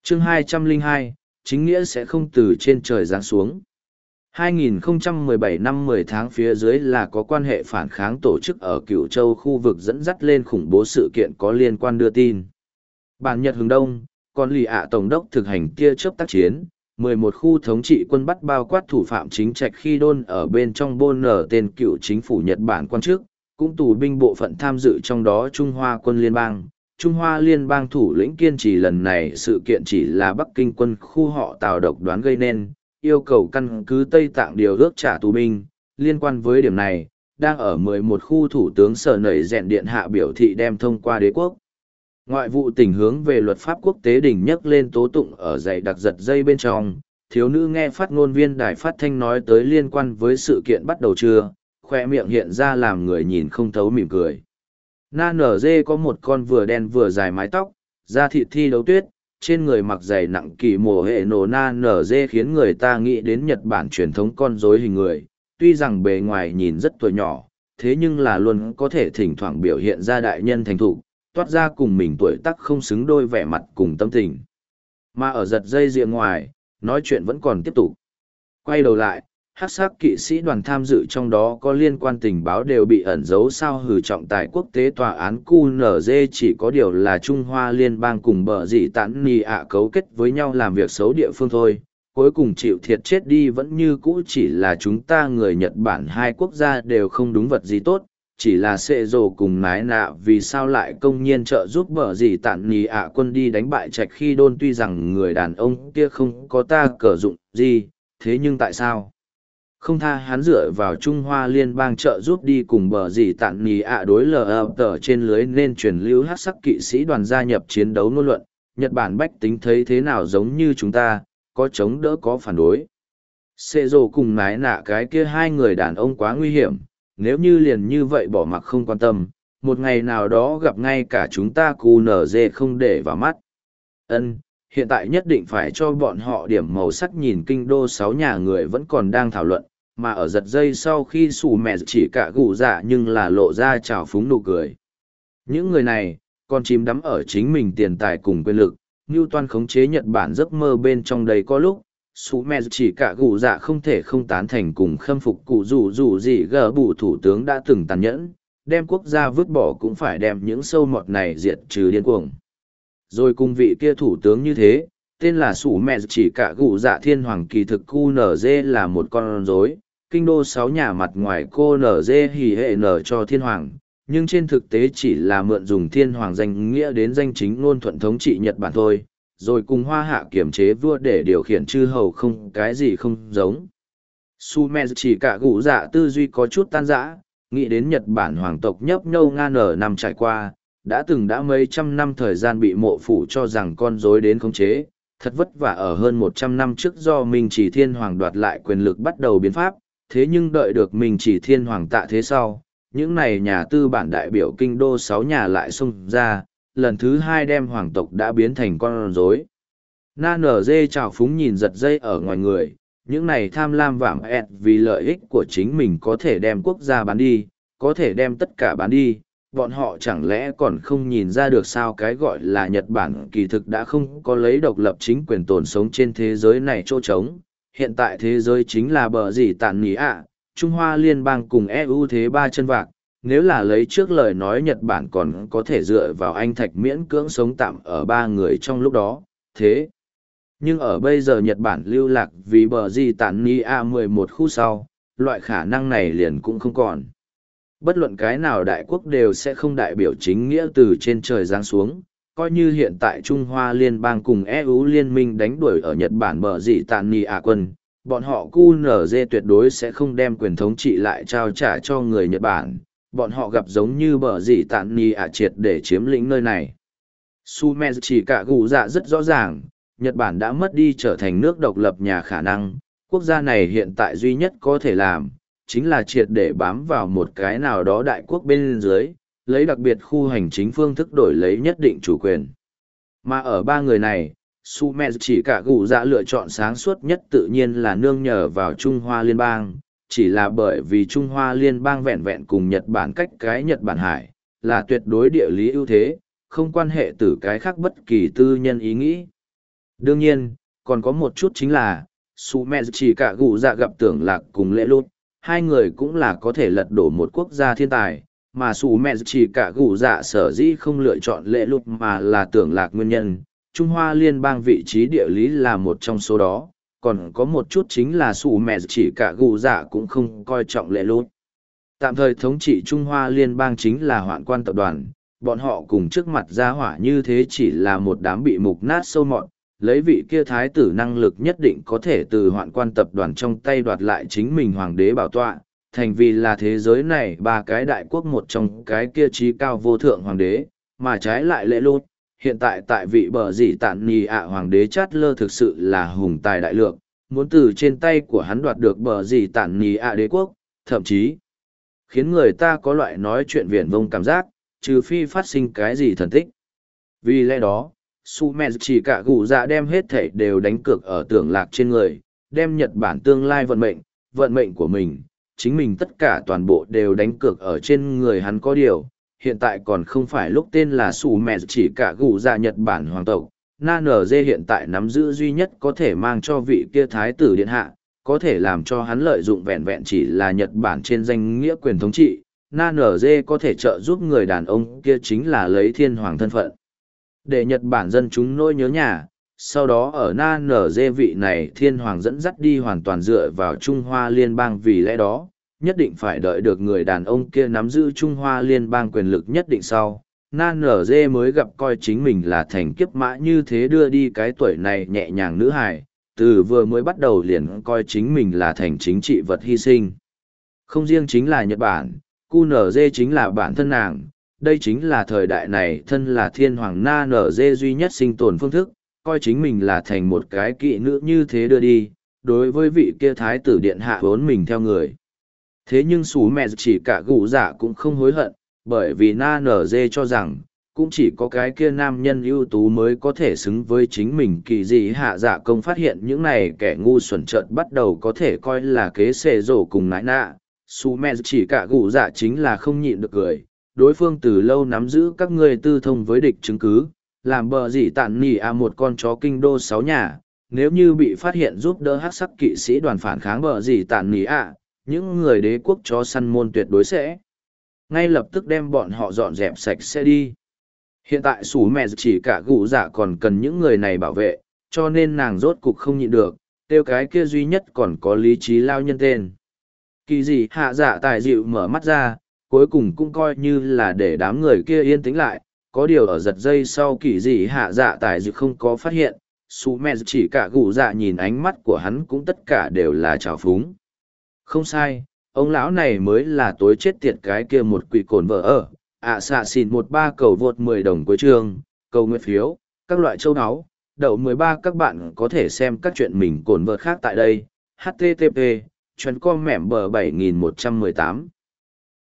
Chương 202, chính nghĩa sẽ không từ trên trời giáng xuống. 2017 năm 10 tháng phía dưới là có quan hệ phản kháng tổ chức ở Cửu Châu khu vực dẫn dắt lên khủng bố sự kiện có liên quan đưa tin. Bản Nhật hướng Đông, còn lì ạ tổng đốc thực hành tia chớp tác chiến, 11 khu thống trị quân bắt bao quát thủ phạm chính trạch khi đôn ở bên trong bôn nở tên cựu chính phủ Nhật Bản quan chức, cũng tù binh bộ phận tham dự trong đó Trung Hoa quân liên bang. Trung Hoa liên bang thủ lĩnh kiên trì lần này sự kiện chỉ là Bắc Kinh quân khu họ Tào độc đoán gây nên, yêu cầu căn cứ Tây Tạng điều ước trả tù binh. Liên quan với điểm này, đang ở 11 khu thủ tướng Sở Nẩy Rèn Điện hạ biểu thị đem thông qua đế quốc. Ngoại vụ tỉnh hướng về luật pháp quốc tế đỉnh nhắc lên tố tụng ở dãy đặc giật dây bên trong, thiếu nữ nghe phát ngôn viên đài phát thanh nói tới liên quan với sự kiện bắt đầu chưa, khoe miệng hiện ra làm người nhìn không thấu mỉm cười. Na nở dê có một con vừa đen vừa dài mái tóc, da thịt thi đấu tuyết, trên người mặc giày nặng kỳ mồ hệ nổ na nở dê khiến người ta nghĩ đến Nhật Bản truyền thống con rối hình người, tuy rằng bề ngoài nhìn rất tuổi nhỏ, thế nhưng là luôn có thể thỉnh thoảng biểu hiện ra đại nhân thành thục, toát ra cùng mình tuổi tác không xứng đôi vẻ mặt cùng tâm tình. Mà ở giật dây rìa ngoài, nói chuyện vẫn còn tiếp tục. Quay đầu lại, hắc sắc kỵ sĩ đoàn tham dự trong đó có liên quan tình báo đều bị ẩn giấu sao hử trọng tài quốc tế tòa án QNZ chỉ có điều là Trung Hoa liên bang cùng bờ dị tản nì ạ cấu kết với nhau làm việc xấu địa phương thôi. Cuối cùng chịu thiệt chết đi vẫn như cũ chỉ là chúng ta người Nhật Bản hai quốc gia đều không đúng vật gì tốt, chỉ là sệ rồ cùng nái nạ vì sao lại công nhiên trợ giúp bờ gì tản nì ạ quân đi đánh bại trạch khi đôn tuy rằng người đàn ông kia không có ta cờ dụng gì, thế nhưng tại sao không tha hắn dựa vào Trung Hoa liên bang trợ giúp đi cùng bờ gì tản nì ạ đối lờ tờ trên lưới nên truyền lưu hát sắc kỵ sĩ đoàn gia nhập chiến đấu ngôn luận, Nhật Bản bách tính thấy thế nào giống như chúng ta, có chống đỡ có phản đối. Sệ rồ cùng nái nạ cái kia hai người đàn ông quá nguy hiểm, nếu như liền như vậy bỏ mặc không quan tâm, một ngày nào đó gặp ngay cả chúng ta QNZ không để vào mắt. Hiện tại nhất định phải cho bọn họ điểm màu sắc nhìn kinh đô 6 nhà người vẫn còn đang thảo luận, mà ở giật dây sau khi sủ mẹ chỉ cả gù dạ nhưng là lộ ra trào phúng nụ cười. Những người này, còn chìm đắm ở chính mình tiền tài cùng quyền lực, như toan khống chế Nhật Bản giấc mơ bên trong đầy có lúc. Sú mẹ chỉ cả gù dạ không thể không tán thành cùng khâm phục cụ dù gì gờ bù thủ tướng đã từng tàn nhẫn, đem quốc gia vứt bỏ cũng phải đem những sâu mọt này diệt trừ điên cuồng. Rồi cùng vị kia thủ tướng như thế, tên là Sú mẹ chỉ cả gù dạ thiên hoàng kỳ thực cu nở dê là một con rối, kinh đô 6 nhà mặt ngoài cô nở dê hỉ hệ nở cho thiên hoàng, nhưng trên thực tế chỉ là mượn dùng thiên hoàng danh nghĩa đến danh chính ngôn thuận thống trị Nhật Bản thôi. Rồi cùng hoa hạ kiểm chế vua để điều khiển chư hầu không cái gì không giống. Su mẹ chỉ cả gũ dạ tư duy có chút tan rã, nghĩ đến Nhật Bản hoàng tộc nhấp nhâu nga nở năm trải qua, đã mấy trăm năm thời gian bị mộ phủ cho rằng con rối đến khống chế, thật vất vả ở hơn 100 năm trước do Minh Chỉ Thiên Hoàng đoạt lại quyền lực bắt đầu biến pháp, thế nhưng đợi được Minh Chỉ Thiên Hoàng tạ thế sau, những này nhà tư bản đại biểu kinh đô 6 nhà lại xông ra, lần thứ 2 đem hoàng tộc đã biến thành con rối. Na nở dê trào phúng nhìn giật dây ở ngoài người, những này tham lam vảm ẹt vì lợi ích của chính mình có thể đem quốc gia bán đi, có thể đem tất cả bán đi, bọn họ chẳng lẽ còn không nhìn ra được sao cái gọi là Nhật Bản kỳ thực đã không có lấy độc lập chính quyền tồn sống trên thế giới này chỗ trống. Hiện tại thế giới chính là bờ gì tàn nỉ ạ, Trung Hoa Liên bang cùng EU thế ba chân vạc. Nếu là lấy trước lời nói Nhật Bản còn có thể dựa vào anh thạch miễn cưỡng sống tạm ở 3 người trong lúc đó, thế. Nhưng ở bây giờ Nhật Bản lưu lạc vì bờ di tản ni A11 khu sau, loại khả năng này liền cũng không còn. Bất luận cái nào đại quốc đều sẽ không đại biểu chính nghĩa từ trên trời giáng xuống, coi như hiện tại Trung Hoa Liên bang cùng EU liên minh đánh đuổi ở Nhật Bản bờ di tản ni A quân, bọn họ QNZ tuyệt đối sẽ không đem quyền thống trị lại trao trả cho người Nhật Bản. Bọn họ gặp giống như bờ dị tản ni ạ triệt để chiếm lĩnh nơi này. Su mẹ chỉ cả gù dạ rất rõ ràng, Nhật Bản đã mất đi trở thành nước độc lập nhà khả năng, quốc gia này hiện tại duy nhất có thể làm, chính là triệt để bám vào một cái nào đó đại quốc bên dưới, lấy đặc biệt khu hành chính phương thức đổi lấy nhất định chủ quyền. Mà ở 3 người này, Su mẹ chỉ cả gù dạ lựa chọn sáng suốt nhất tự nhiên là nương nhờ vào Trung Hoa Liên bang. Chỉ là bởi vì Trung Hoa Liên bang vẹn vẹn cùng Nhật Bản cách cái Nhật Bản hải, là tuyệt đối địa lý ưu thế, không quan hệ từ cái khác bất kỳ tư nhân ý nghĩ. Đương nhiên, còn có một chút chính là, su mẹ chỉ cả gù dạ gặp tưởng lạc cùng lễ lút, hai người cũng là có thể lật đổ một quốc gia thiên tài, mà su mẹ chỉ cả gù dạ sở dĩ không lựa chọn lễ lút mà là tưởng lạc nguyên nhân. Trung Hoa liên bang vị trí địa lý là một trong số đó, còn có một chút chính là su mẹ chỉ cả gù dạ cũng không coi trọng lễ lút. Tạm thời thống trị Trung Hoa liên bang chính là Hoạn Quan tập đoàn, bọn họ cùng trước mặt gia hỏa như thế chỉ là một đám bị mục nát sâu mọt, lấy vị kia thái tử năng lực nhất định có thể từ Hoạn Quan tập đoàn trong tay đoạt lại chính mình hoàng đế bảo tọa, thành vì là thế giới này ba cái đại quốc một trong cái kia trí cao vô thượng hoàng đế, mà trái lại lễ lút. Hiện tại tại vị bờ dĩ tản nì ạ hoàng đế chát lơ thực sự là hùng tài đại lược, muốn từ trên tay của hắn đoạt được bờ dĩ tản nì ạ đế quốc, thậm chí khiến người ta có loại nói chuyện viển vông cảm giác, trừ phi phát sinh cái gì thần tích. Vì lẽ đó, su mẹ chỉ cả gù dạ đem hết thảy đều đánh cược ở tưởng lạc trên người, đem Nhật Bản tương lai vận mệnh của mình, chính mình tất cả toàn bộ đều đánh cược ở trên người hắn. Có điều, hiện tại còn không phải lúc tên là su mẹ chỉ cả gù dạ Nhật Bản hoàng tộc. NNZ hiện tại nắm giữ duy nhất có thể mang cho vị kia thái tử điện hạ, có thể làm cho hắn lợi dụng vẹn vẹn chỉ là Nhật Bản trên danh nghĩa quyền thống trị. NNZ có thể trợ giúp người đàn ông kia chính là lấy thiên hoàng thân phận, để Nhật Bản dân chúng nỗi nhớ nhà. Sau đó ở NNZ vị này thiên hoàng dẫn dắt đi hoàn toàn dựa vào Trung Hoa liên bang, vì lẽ đó, nhất định phải đợi được người đàn ông kia nắm giữ Trung Hoa liên bang quyền lực nhất định sau. NNZ mới gặp coi chính mình là thành kiếp mã như thế đưa đi cái tuổi này nhẹ nhàng nữ hài, từ vừa mới bắt đầu liền coi chính mình là thành chính trị vật hy sinh. Không riêng chính là Nhật Bản, QNZ chính là bản thân nàng, đây chính là thời đại này thân là thiên hoàng NNZ duy nhất sinh tồn phương thức, coi chính mình là thành một cái kỵ nữ như thế đưa đi, đối với vị kia thái tử điện hạ vốn mình theo người. Thế nhưng Sú Mẹ chỉ cả gù dạ cũng không hối hận, bởi vì NNZ cho rằng, cũng chỉ có cái kia nam nhân ưu tú mới có thể xứng với chính mình. Kỳ dị hạ dạ công phát hiện những này kẻ ngu xuẩn trợn bắt đầu có thể coi là kế xề rổ cùng nãi nạ. Sú Mẹ chỉ cả gù dạ chính là không nhịn được cười, đối phương từ lâu nắm giữ các ngươi tư thông với địch chứng cứ, làm bờ dị tản nỉ một con chó kinh đô 6 nhà, nếu như bị phát hiện giúp đỡ hắc sắc kỵ sĩ đoàn phản kháng bờ dị tản nỉ những người đế quốc chó săn môn tuyệt đối sẽ ngay lập tức đem bọn họ dọn dẹp sạch sẽ đi. Hiện tại Sú Mẹ chỉ cả gù dạ còn cần những người này bảo vệ, cho nên nàng rốt cục không nhịn được, tiêu cái kia duy nhất còn có lý trí lao nhân tên. Kỳ dị hạ dạ tài dịu mở mắt ra, cuối cùng cũng coi như là để đám người kia yên tĩnh lại. Có điều ở giật dây sau, kỳ dị hạ dạ tài dịu không có phát hiện, Sú Mẹ chỉ cả gù dạ nhìn ánh mắt của hắn cũng tất cả đều là trào phúng. Không sai, ông lão này mới là tối chết tiệt cái kia một quỷ cồn vợ ở. Xạ xỉn 13 cầu vượt 10 đồng cuối chương, cầu nguyện phiếu, các loại châu áo, đậu 13. Các bạn có thể xem các chuyện mình cồn vợt khác tại đây. HTTP, chuyến com mẻm bờ 7118.